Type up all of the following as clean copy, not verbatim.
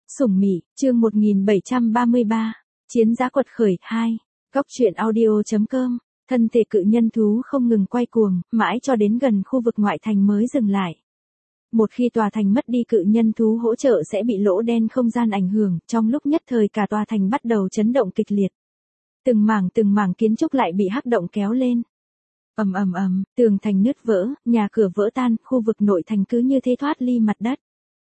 Sủng Mị, chương 1733, Chiến Dã Quật Khởi 2, Góc truyện audio.com, thân thể cự nhân thú không ngừng quay cuồng, mãi cho đến gần khu vực ngoại thành mới dừng lại. Một khi tòa thành mất đi cự nhân thú hỗ trợ sẽ bị lỗ đen không gian ảnh hưởng, trong lúc nhất thời cả tòa thành bắt đầu chấn động kịch liệt. Từng mảng kiến trúc lại bị hắc động kéo lên. Ầm ầm ầm, tường thành nứt vỡ, nhà cửa vỡ tan, khu vực nội thành cứ như thế thoát ly mặt đất.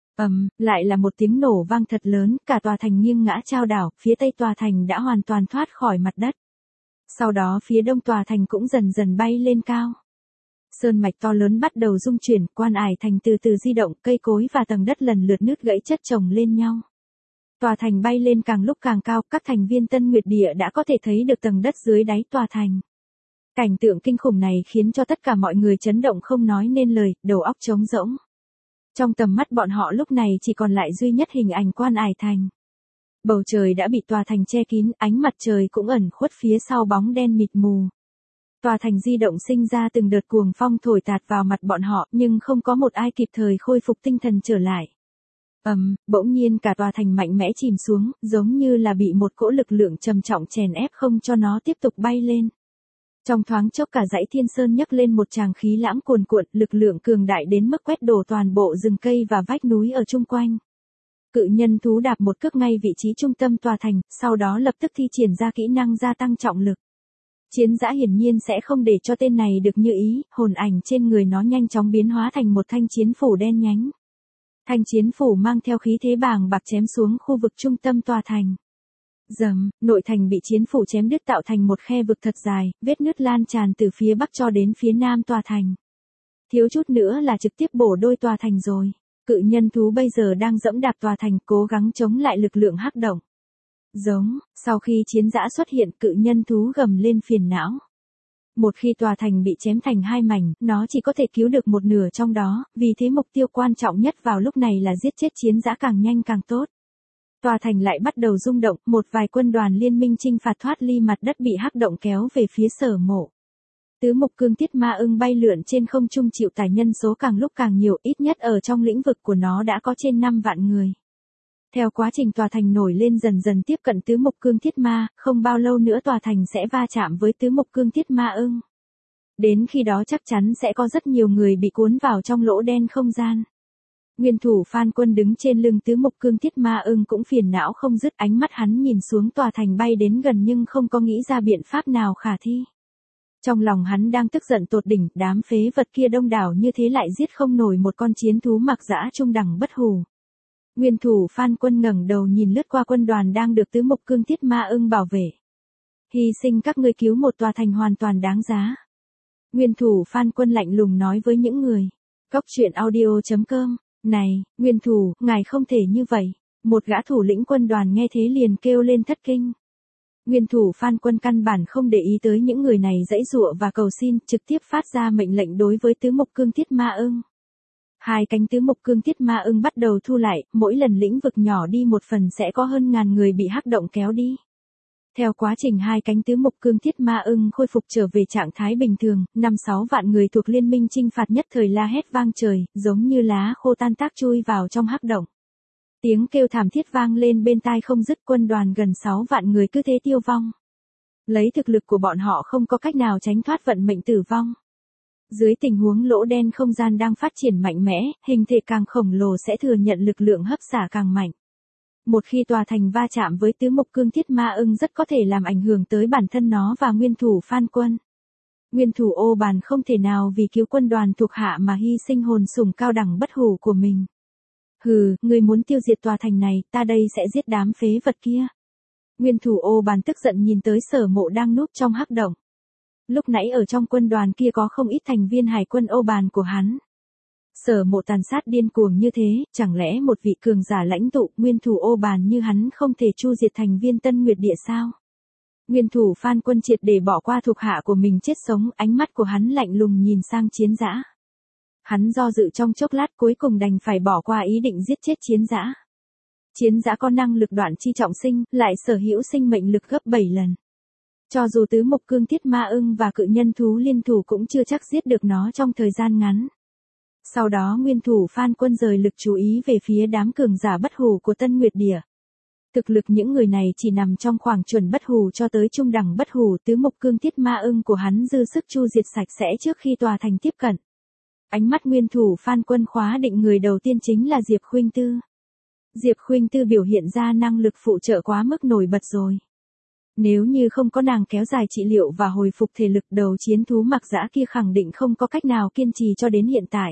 Lại là một tiếng nổ vang thật lớn, cả tòa thành nghiêng ngã chao đảo, phía tây tòa thành đã hoàn toàn thoát khỏi mặt đất. Sau đó phía đông tòa thành cũng dần dần bay lên cao. Sơn mạch to lớn bắt đầu rung chuyển, quan ải thành từ từ di động, cây cối và tầng đất lần lượt nứt gãy chất chồng lên nhau. Tòa thành bay lên càng lúc càng cao, các thành viên Tân Nguyệt Địa đã có thể thấy được tầng đất dưới đáy tòa thành. Cảnh tượng kinh khủng này khiến cho tất cả mọi người chấn động không nói nên lời, đầu óc trống rỗng. Trong tầm mắt bọn họ lúc này chỉ còn lại duy nhất hình ảnh quan ải thành. Bầu trời đã bị tòa thành che kín, ánh mặt trời cũng ẩn khuất phía sau bóng đen mịt mù. Tòa thành di động sinh ra từng đợt cuồng phong thổi tạt vào mặt bọn họ, nhưng không có một ai kịp thời khôi phục tinh thần trở lại. Bỗng nhiên cả tòa thành mạnh mẽ chìm xuống, giống như là bị một cỗ lực lượng trầm trọng chèn ép không cho nó tiếp tục bay lên. Trong thoáng chốc cả dãy Thiên Sơn nhấc lên một tràng khí lãng cuồn cuộn, lực lượng cường đại đến mức quét đổ toàn bộ rừng cây và vách núi ở chung quanh. Cự nhân thú đạp một cước ngay vị trí trung tâm tòa thành, sau đó lập tức thi triển ra kỹ năng gia tăng trọng lực. Chiến Dã hiển nhiên sẽ không để cho tên này được như ý, hồn ảnh trên người nó nhanh chóng biến hóa thành một thanh chiến phủ đen nhánh. Thanh chiến phủ mang theo khí thế bàng bạc chém xuống khu vực trung tâm tòa thành. Rầm, nội thành bị chiến phủ chém đứt tạo thành một khe vực thật dài, vết nứt lan tràn từ phía bắc cho đến phía nam tòa thành. Thiếu chút nữa là trực tiếp bổ đôi tòa thành rồi. Cự nhân thú bây giờ đang dẫm đạp tòa thành, cố gắng chống lại lực lượng hắc động. Giống, sau khi Chiến Dã xuất hiện, cự nhân thú gầm lên phiền não. Một khi tòa thành bị chém thành hai mảnh, nó chỉ có thể cứu được một nửa trong đó, vì thế mục tiêu quan trọng nhất vào lúc này là giết chết Chiến Dã càng nhanh càng tốt. Tòa thành lại bắt đầu rung động, một vài quân đoàn liên minh chinh phạt thoát ly mặt đất bị hắc động kéo về phía Sở Mộ. Tứ mục cương thiết ma ưng bay lượn trên không trung chịu tải nhân số càng lúc càng nhiều, ít nhất ở trong lĩnh vực của nó đã có trên 5 vạn người. Theo quá trình tòa thành nổi lên dần dần tiếp cận tứ mục cương thiết ma, không bao lâu nữa tòa thành sẽ va chạm với tứ mục cương thiết ma ưng. Đến khi đó chắc chắn sẽ có rất nhiều người bị cuốn vào trong lỗ đen không gian. Nguyên thủ Phan Quân đứng trên lưng tứ mục cương thiết ma ưng cũng phiền não không dứt, ánh mắt hắn nhìn xuống tòa thành bay đến gần nhưng không có nghĩ ra biện pháp nào khả thi. Trong lòng hắn đang tức giận tột đỉnh, đám phế vật kia đông đảo như thế lại giết không nổi một con chiến thú mặc dã trung đẳng bất hủ. Nguyên thủ Phan Quân ngẩng đầu nhìn lướt qua quân đoàn đang được tứ mục cương thiết ma ưng bảo vệ. Hy sinh các ngươi cứu một tòa thành hoàn toàn đáng giá. Nguyên thủ Phan Quân lạnh lùng nói với những người. Góc truyện audio.com. Này, nguyên thủ, ngài không thể như vậy. Một gã thủ lĩnh quân đoàn nghe thế liền kêu lên thất kinh. Nguyên thủ Phan Quân căn bản không để ý tới những người này giãy giụa và cầu xin, trực tiếp phát ra mệnh lệnh đối với tứ mục cương thiết ma ưng. Hai cánh tứ mục cương thiết ma ưng bắt đầu thu lại, mỗi lần lĩnh vực nhỏ đi một phần sẽ có hơn ngàn người bị hắc động kéo đi. Theo quá trình hai cánh tứ mục cương thiết ma ưng khôi phục trở về trạng thái bình thường, 5-6 vạn người thuộc liên minh chinh phạt nhất thời la hét vang trời, giống như lá khô tan tác chui vào trong hắc động. Tiếng kêu thảm thiết vang lên bên tai không dứt, quân đoàn gần 6 vạn người cứ thế tiêu vong. Lấy thực lực của bọn họ không có cách nào tránh thoát vận mệnh tử vong. Dưới tình huống lỗ đen không gian đang phát triển mạnh mẽ, hình thể càng khổng lồ sẽ thừa nhận lực lượng hấp xả càng mạnh. Một khi tòa thành va chạm với tứ mục cương thiết ma ưng rất có thể làm ảnh hưởng tới bản thân nó và nguyên thủ Phan Quân. Nguyên thủ Ô Bàn không thể nào vì cứu quân đoàn thuộc hạ mà hy sinh hồn sủng cao đẳng bất hủ của mình. Hừ, ngươi muốn tiêu diệt tòa thành này, ta đây sẽ giết đám phế vật kia. Nguyên thủ Ô Bàn tức giận nhìn tới Sở Mộ đang núp trong hắc động. Lúc nãy ở trong quân đoàn kia có không ít thành viên hải quân Ô Bàn của hắn. Sở Mộ tàn sát điên cuồng như thế, chẳng lẽ một vị cường giả lãnh tụ nguyên thủ Ô Bàn như hắn không thể chu diệt thành viên Tân Nguyệt Địa sao? Nguyên thủ Phan Quân triệt để bỏ qua thuộc hạ của mình chết sống, ánh mắt của hắn lạnh lùng nhìn sang Chiến Dã. Hắn do dự trong chốc lát cuối cùng đành phải bỏ qua ý định giết chết Chiến Dã. Chiến Dã có năng lực đoạn chi trọng sinh, lại sở hữu sinh mệnh lực gấp 7 lần. Cho dù tứ mục cương thiết ma ưng và cự nhân thú liên thủ cũng chưa chắc giết được nó trong thời gian ngắn. Sau đó nguyên thủ Phan Quân rời lực chú ý về phía đám cường giả bất hủ của Tân Nguyệt Địa. Thực lực những người này chỉ nằm trong khoảng chuẩn bất hủ cho tới trung đẳng bất hủ, tứ mục cương thiết ma ưng của hắn dư sức chu diệt sạch sẽ trước khi tòa thành tiếp cận. Ánh mắt nguyên thủ Phan Quân khóa định người đầu tiên chính là Diệp Khuynh Tư. Diệp Khuynh Tư biểu hiện ra năng lực phụ trợ quá mức nổi bật rồi. Nếu như không có nàng kéo dài trị liệu và hồi phục thể lực, đầu chiến thú Mặc Dã kia khẳng định không có cách nào kiên trì cho đến hiện tại.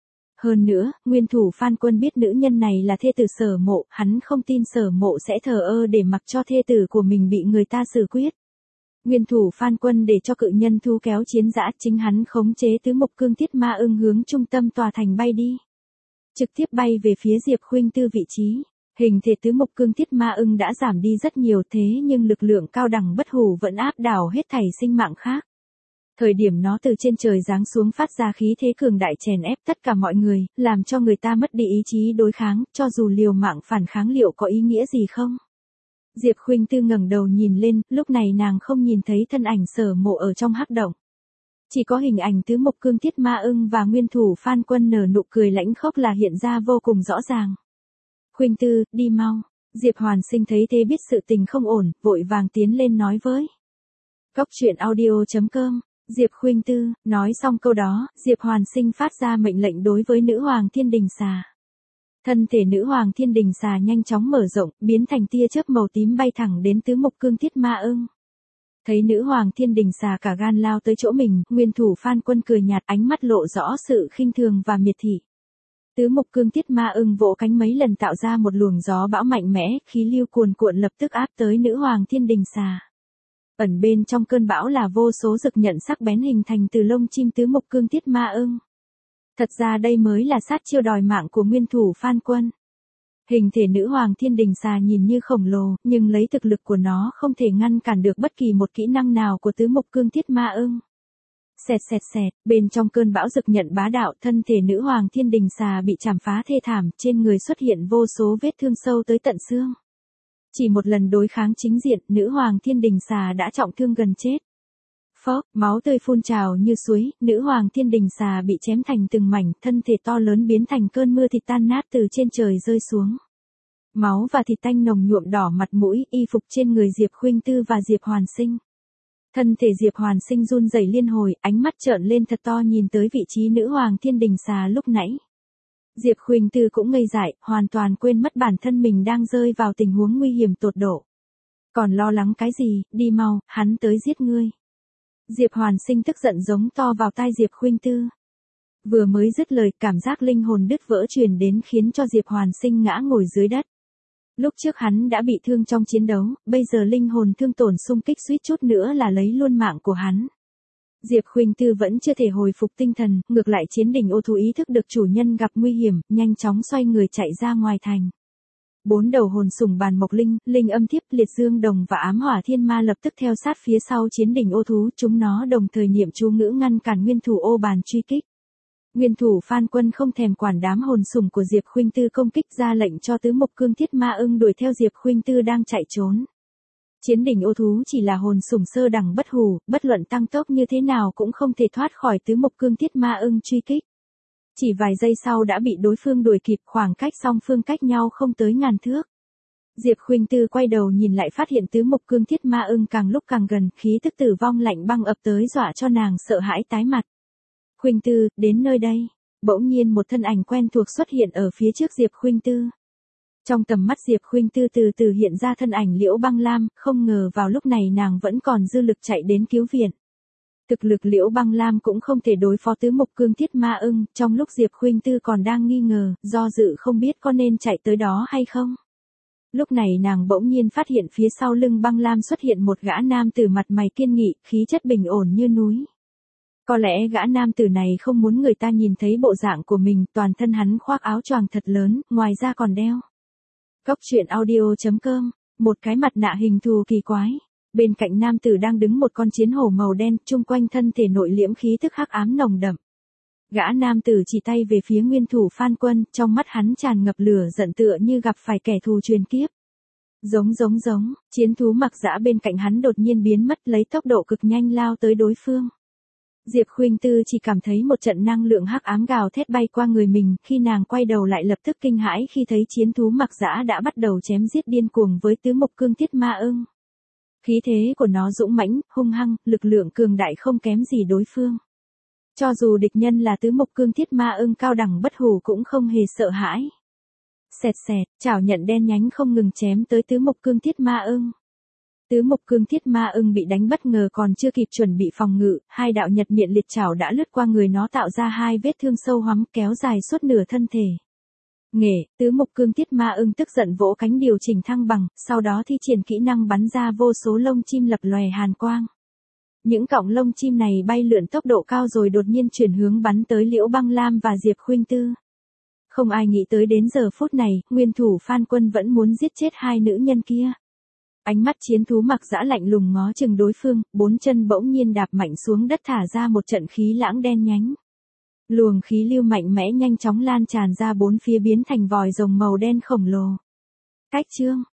Hơn nữa, nguyên thủ Phan Quân biết nữ nhân này là thê tử Sở Mộ, hắn không tin Sở Mộ sẽ thờ ơ để mặc cho thê tử của mình bị người ta xử quyết. Nguyên thủ Phan Quân để cho cự nhân thú kéo chiến dã, chính hắn khống chế tứ mục cương thiết ma ưng hướng trung tâm tòa thành bay đi. Trực tiếp bay về phía Diệp Khuynh Tư vị trí. Hình thể tứ mục cương thiết ma ưng đã giảm đi rất nhiều, thế nhưng lực lượng cao đẳng bất hủ vẫn áp đảo hết thảy sinh mạng khác. Thời điểm nó từ trên trời giáng xuống phát ra khí thế cường đại chèn ép tất cả mọi người, làm cho người ta mất đi ý chí đối kháng, cho dù liều mạng phản kháng liệu có ý nghĩa gì không? Diệp Khuynh Tư ngẩng đầu nhìn lên, lúc này nàng không nhìn thấy thân ảnh Sở Mộ ở trong hắc động. Chỉ có hình ảnh tứ mục cương thiết ma ưng và nguyên thủ Phan Quân nở nụ cười lãnh khốc là hiện ra vô cùng rõ ràng. Khuynh Tư, đi mau. Diệp Hoàn Sinh thấy thế biết sự tình không ổn, vội vàng tiến lên nói với. Cóc truyện audio.com. Diệp Khuynh Tư, nói xong câu đó, Diệp Hoàn Sinh phát ra mệnh lệnh đối với nữ hoàng thiên đình xà. Thân thể nữ hoàng thiên đình xà nhanh chóng mở rộng, biến thành tia chớp màu tím bay thẳng đến tứ mục cương thiết ma ưng. Thấy nữ hoàng thiên đình xà cả gan lao tới chỗ mình, nguyên thủ Phan Quân cười nhạt, ánh mắt lộ rõ sự khinh thường và miệt thị. Tứ mục cương thiết ma ưng vỗ cánh mấy lần tạo ra một luồng gió bão mạnh mẽ, khí lưu cuồn cuộn lập tức áp tới nữ hoàng thiên đình xà. Ẩn bên trong cơn bão là vô số dực nhận sắc bén hình thành từ lông chim tứ mục cương thiết ma ưng. Thật ra đây mới là sát chiêu đòi mạng của nguyên thủ Phan Quân. Hình thể nữ hoàng thiên đình xà nhìn như khổng lồ, nhưng lấy thực lực của nó không thể ngăn cản được bất kỳ một kỹ năng nào của tứ mục cương thiết ma ưng. Xẹt xẹt xẹt, bên trong cơn bão dực nhận bá đạo, thân thể nữ hoàng thiên đình xà bị chảm phá thê thảm, trên người xuất hiện vô số vết thương sâu tới tận xương. Chỉ một lần đối kháng chính diện, nữ hoàng thiên đình xà đã trọng thương gần chết. Phốc, máu tươi phun trào như suối, nữ hoàng thiên đình xà bị chém thành từng mảnh, thân thể to lớn biến thành cơn mưa thịt tan nát từ trên trời rơi xuống. Máu và thịt tanh nồng nhuộm đỏ mặt mũi, y phục trên người Diệp Khuynh Tư và Diệp Hoàn Sinh. Thân thể Diệp Hoàn Sinh run rẩy liên hồi, ánh mắt trợn lên thật to nhìn tới vị trí nữ hoàng thiên đình xà lúc nãy. Diệp Khuynh Tư cũng ngây dại, hoàn toàn quên mất bản thân mình đang rơi vào tình huống nguy hiểm tột độ. Còn lo lắng cái gì, đi mau, hắn tới giết ngươi. Diệp Hoàn Sinh tức giận giống to vào tai Diệp Khuynh Tư. Vừa mới dứt lời, cảm giác linh hồn đứt vỡ truyền đến khiến cho Diệp Hoàn Sinh ngã ngồi dưới đất. Lúc trước hắn đã bị thương trong chiến đấu, bây giờ linh hồn thương tổn xung kích suýt chút nữa là lấy luôn mạng của hắn. Diệp Khuynh Tư vẫn chưa thể hồi phục tinh thần, ngược lại chiến đỉnh ô thú ý thức được chủ nhân gặp nguy hiểm, nhanh chóng xoay người chạy ra ngoài thành. 4 đầu hồn sủng bàn mộc linh, linh âm thiếp, liệt dương đồng và ám hỏa thiên ma lập tức theo sát phía sau chiến đỉnh ô thú, chúng nó đồng thời niệm chú ngữ ngăn cản nguyên thủ ô bàn truy kích. Nguyên thủ Phan Quân không thèm quản đám hồn sủng của Diệp Khuynh Tư công kích, ra lệnh cho tứ mục cương thiết ma ưng đuổi theo Diệp Khuynh Tư đang chạy trốn. Chiến đỉnh ô thú chỉ là hồn sủng sơ đẳng bất hủ, bất luận tăng tốc như thế nào cũng không thể thoát khỏi tứ mục cương thiết ma ưng truy kích. Chỉ vài giây sau đã bị đối phương đuổi kịp, khoảng cách song phương cách nhau không tới ngàn thước. Diệp Khuynh Tư quay đầu nhìn lại phát hiện tứ mục cương thiết ma ưng càng lúc càng gần, khí tức tử vong lạnh băng ập tới dọa cho nàng sợ hãi tái mặt. Khuynh Tư, đến nơi đây. Bỗng nhiên một thân ảnh quen thuộc xuất hiện ở phía trước Diệp Khuynh Tư. Trong tầm mắt Diệp Khuynh Tư từ từ hiện ra thân ảnh Liễu Băng Lam, không ngờ vào lúc này nàng vẫn còn dư lực chạy đến cứu viện. Thực lực Liễu Băng Lam cũng không thể đối phó tứ mục cương thiết ma ưng, trong lúc Diệp Khuynh Tư còn đang nghi ngờ, do dự không biết có nên chạy tới đó hay không. Lúc này nàng bỗng nhiên phát hiện phía sau lưng Băng Lam xuất hiện một gã nam tử mặt mày kiên nghị, khí chất bình ổn như núi. Có lẽ gã nam tử này không muốn người ta nhìn thấy bộ dạng của mình, toàn thân hắn khoác áo choàng thật lớn, ngoài ra còn đeo. Cóc truyện audio.com, một cái mặt nạ hình thù kỳ quái. Bên cạnh nam tử đang đứng một con chiến hổ màu đen, chung quanh thân thể nội liễm khí tức hắc ám nồng đậm. Gã nam tử chỉ tay về phía nguyên thủ Phan Quân, trong mắt hắn tràn ngập lửa giận tựa như gặp phải kẻ thù truyền kiếp. Giống, chiến thú Mặc Dã bên cạnh hắn đột nhiên biến mất, lấy tốc độ cực nhanh lao tới đối phương. Diệp Khuynh Tư chỉ cảm thấy một trận năng lượng hắc ám gào thét bay qua người mình, khi nàng quay đầu lại lập tức kinh hãi khi thấy chiến thú Mặc Dã đã bắt đầu chém giết điên cuồng với tứ mục cương thiết ma ưng. Khí thế của nó dũng mãnh, hung hăng, lực lượng cường đại không kém gì đối phương. Cho dù địch nhân là tứ mục cương thiết ma ưng cao đẳng bất hủ cũng không hề sợ hãi. Xẹt xẹt, chảo nhận đen nhánh không ngừng chém tới tứ mục cương thiết ma ưng. Tứ mục cương thiết ma ưng bị đánh bất ngờ còn chưa kịp chuẩn bị phòng ngự, hai đạo nhật miệng liệt chảo đã lướt qua người nó tạo ra hai vết thương sâu hoắm kéo dài suốt nửa thân thể. Nghệ, tứ mục cương thiết ma ưng tức giận vỗ cánh điều chỉnh thăng bằng, sau đó thi triển kỹ năng bắn ra vô số lông chim lập lòe hàn quang. Những cọng lông chim này bay lượn tốc độ cao rồi đột nhiên chuyển hướng bắn tới Liễu Băng Lam và Diệp Khuynh Tư. Không ai nghĩ tới đến giờ phút này, nguyên thủ Phan Quân vẫn muốn giết chết hai nữ nhân kia. Ánh mắt chiến thú Mặc Dã lạnh lùng ngó chừng đối phương, bốn chân bỗng nhiên đạp mạnh xuống đất thả ra một trận khí lãng đen nhánh. Luồng khí lưu mạnh mẽ nhanh chóng lan tràn ra bốn phía biến thành vòi rồng màu đen khổng lồ. Cách chương